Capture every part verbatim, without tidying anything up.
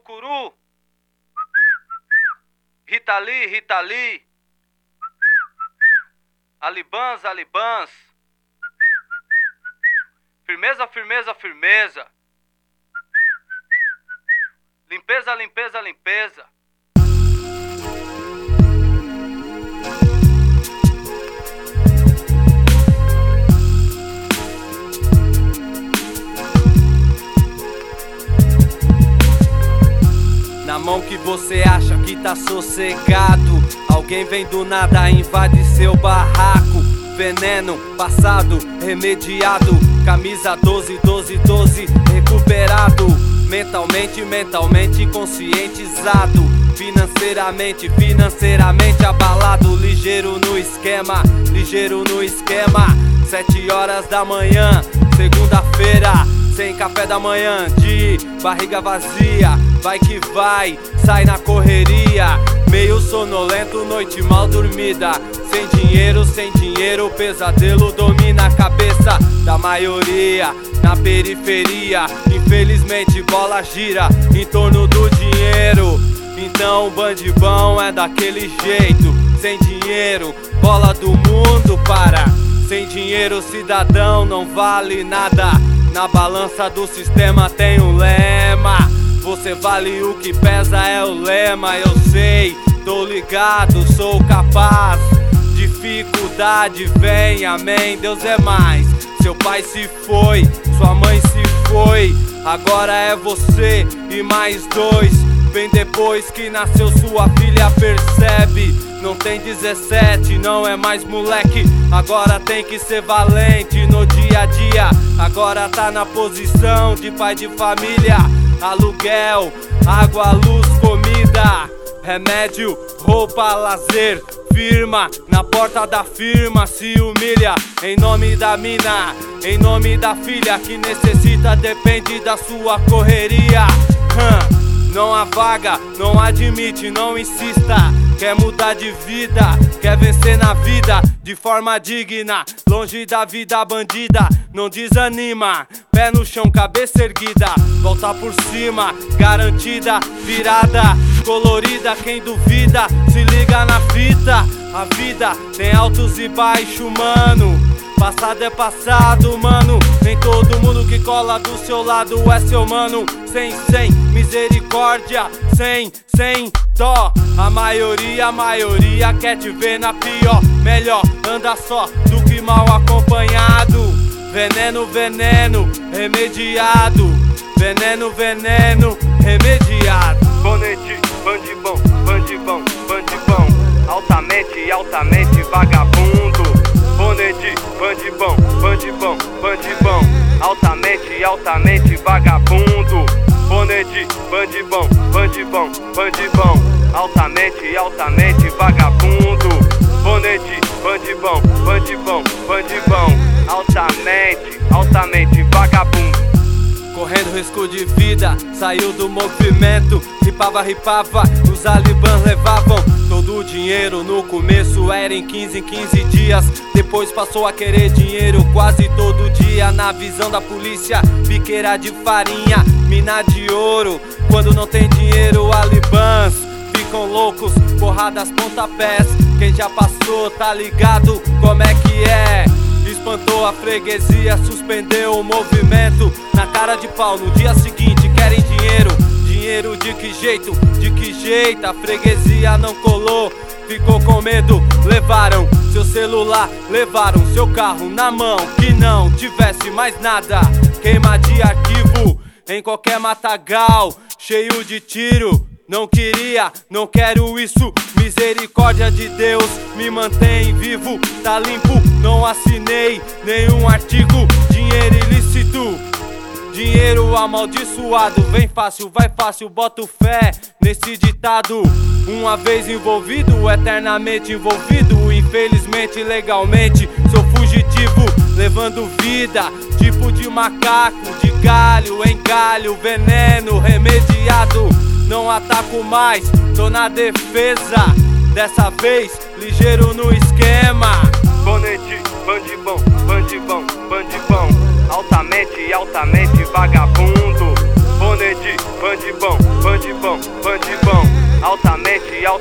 sucuru. Ritali, Ritali. Alibans, Alibans. Firmeza, firmeza, firmeza. Limpeza, limpeza, limpeza. Na mão que você acha que tá sossegado, alguém vem do nada, invade seu barraco. Veneno, passado, remediado. Camisa doze, doze, doze, recuperado. Mentalmente, mentalmente conscientizado. Financeiramente, financeiramente abalado. Ligeiro no esquema, ligeiro no esquema. Sete horas da manhã, segunda-feira. Sem café da manhã, de barriga vazia. Vai que vai, sai na correria. Meio sonolento, noite mal dormida. Sem dinheiro, sem dinheiro, o pesadelo domina a cabeça da maioria. Na periferia, infelizmente bola gira em torno do dinheiro. Então o bandibão é daquele jeito. Sem dinheiro, bola do mundo para. Sem dinheiro, cidadão não vale nada. Na balança do sistema tem um lema. Você vale o que pesa, é o lema. Eu sei, tô ligado, sou capaz. Dificuldade vem, amém, Deus é mais. Seu pai se foi, sua mãe se foi. Agora é você e mais dois. Bem depois que nasceu sua filha, percebe. Não tem dezessete, não é mais moleque. Agora tem que ser valente no dia a dia. Agora tá na posição de pai de família. Aluguel, água, luz, comida, remédio, roupa, lazer. Firma, na porta da firma se humilha. Em nome da mina, em nome da filha que necessita, depende da sua correria. hum. Não há vaga, não admite, não insista. Quer mudar de vida, quer vencer na vida de forma digna, longe da vida bandida. Não desanima, pé no chão, cabeça erguida. Volta por cima, garantida, virada, colorida. Quem duvida, se liga na fita. A vida tem altos e baixos, mano. Passado é passado, mano. Nem todo mundo que cola do seu lado é seu mano. Sem, sem misericórdia, sem, sem dó. A maioria, a maioria quer te ver na pior. Melhor anda só do que mal acompanhado. Veneno, veneno, remediado. Veneno, veneno, remediado. Bonete, bandibão, bandibão, bandibão. Altamente, altamente vagabundo. Bonete, bandibão, bandibão, bandibão. Altamente, altamente vagabundo. Bonete, bandibão, bandibão, bandibão. Altamente, altamente vagabundo. Bonete, bandibão, bandibão, bandibão. Altamente, altamente vagabundo. Correndo risco de vida, saiu do movimento. Ripava, ripava, os alibãs levavam todo o dinheiro. No começo era em quinze em quinze dias. Depois passou a querer dinheiro quase todo dia. Na visão da polícia, biqueira de farinha, mina de ouro. Quando não tem dinheiro, alibãs ficam loucos, porradas, pontapés. Quem já passou tá ligado como é que é. Espantou a freguesia, suspendeu o movimento. Na cara de pau, no dia seguinte querem dinheiro. Dinheiro de que jeito? De que jeito? A freguesia não colou, ficou com medo. Levaram seu celular, levaram seu carro na mão. Que não tivesse mais nada. Queima de arquivo em qualquer matagal, cheio de tiro. Não queria, não quero isso. Misericórdia de Deus me mantém vivo. Tá limpo, não assinei nenhum artigo. Dinheiro ilícito, dinheiro amaldiçoado. Vem fácil, vai fácil, boto fé nesse ditado. Uma vez envolvido, eternamente envolvido. Infelizmente, legalmente, sou fugitivo, levando vida, tipo de macaco, de galho em galho, veneno remediado. Não ataco mais, tô na defesa. Dessa vez, ligeiro no esquema. Bonete, bandibão, bandibão, bandibão. Altamente, altamente vagabundo. Bonete, bandibão, bandibão.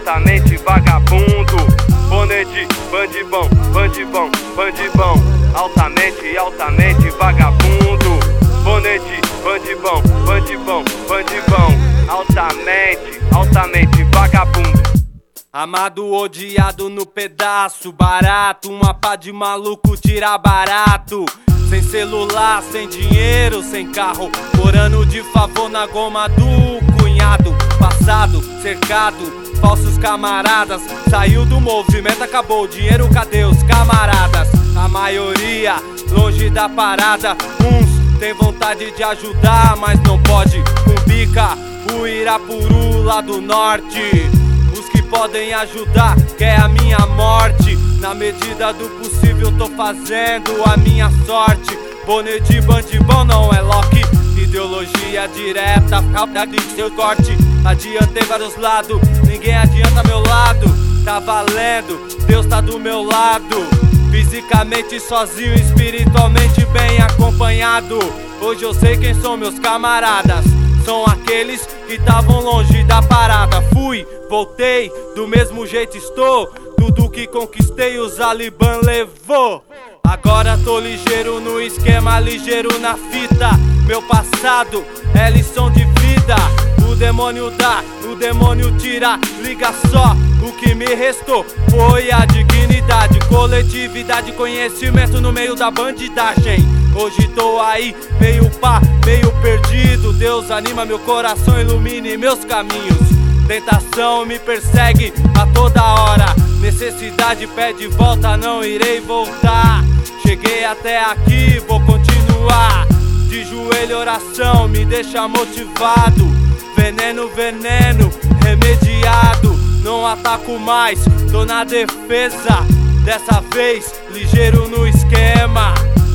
altamente vagabundo. Bonete, bandibão, bandibão, bandibão. Altamente, altamente vagabundo. Bonete, bandibão, bandibão, bandibão. Altamente, altamente vagabundo. Amado, odiado no pedaço, barato, uma pá de maluco tira barato. Sem celular, sem dinheiro, sem carro, morando de favor na goma do cunhado. Passado, cercado, falsos camaradas. Saiu do movimento, acabou o dinheiro, cadê os camaradas? A maioria longe da parada. Uns tem vontade de ajudar, mas não pode. Cumbica, o Irapuru lá do norte. Os que podem ajudar, quer a minha morte. Na medida do possível tô fazendo a minha sorte. Bonete, bandibão não é Loki. Ideologia direta, falta de seu corte. Adiantei vários lados, ninguém adianta meu lado. Tá valendo, Deus tá do meu lado. Fisicamente sozinho, espiritualmente bem acompanhado. Hoje eu sei quem são meus camaradas. São aqueles que estavam longe da parada. Fui, voltei, do mesmo jeito estou. Tudo que conquistei o Zaliban levou. Agora tô ligeiro no esquema, ligeiro na fita. Meu passado é lição de vida. O demônio dá, o demônio tira. Liga só, o que me restou foi a dignidade. Coletividade, conhecimento no meio da bandidagem. Hoje tô aí, meio pá, meio perdido. Deus anima meu coração, ilumine meus caminhos. Tentação me persegue a toda hora. Necessidade pede volta, não irei voltar. Cheguei até aqui, vou continuar. De joelho oração, me deixa motivado. Veneno, veneno, remediado. Não ataco mais, tô na defesa. Dessa vez, ligeiro no esquema.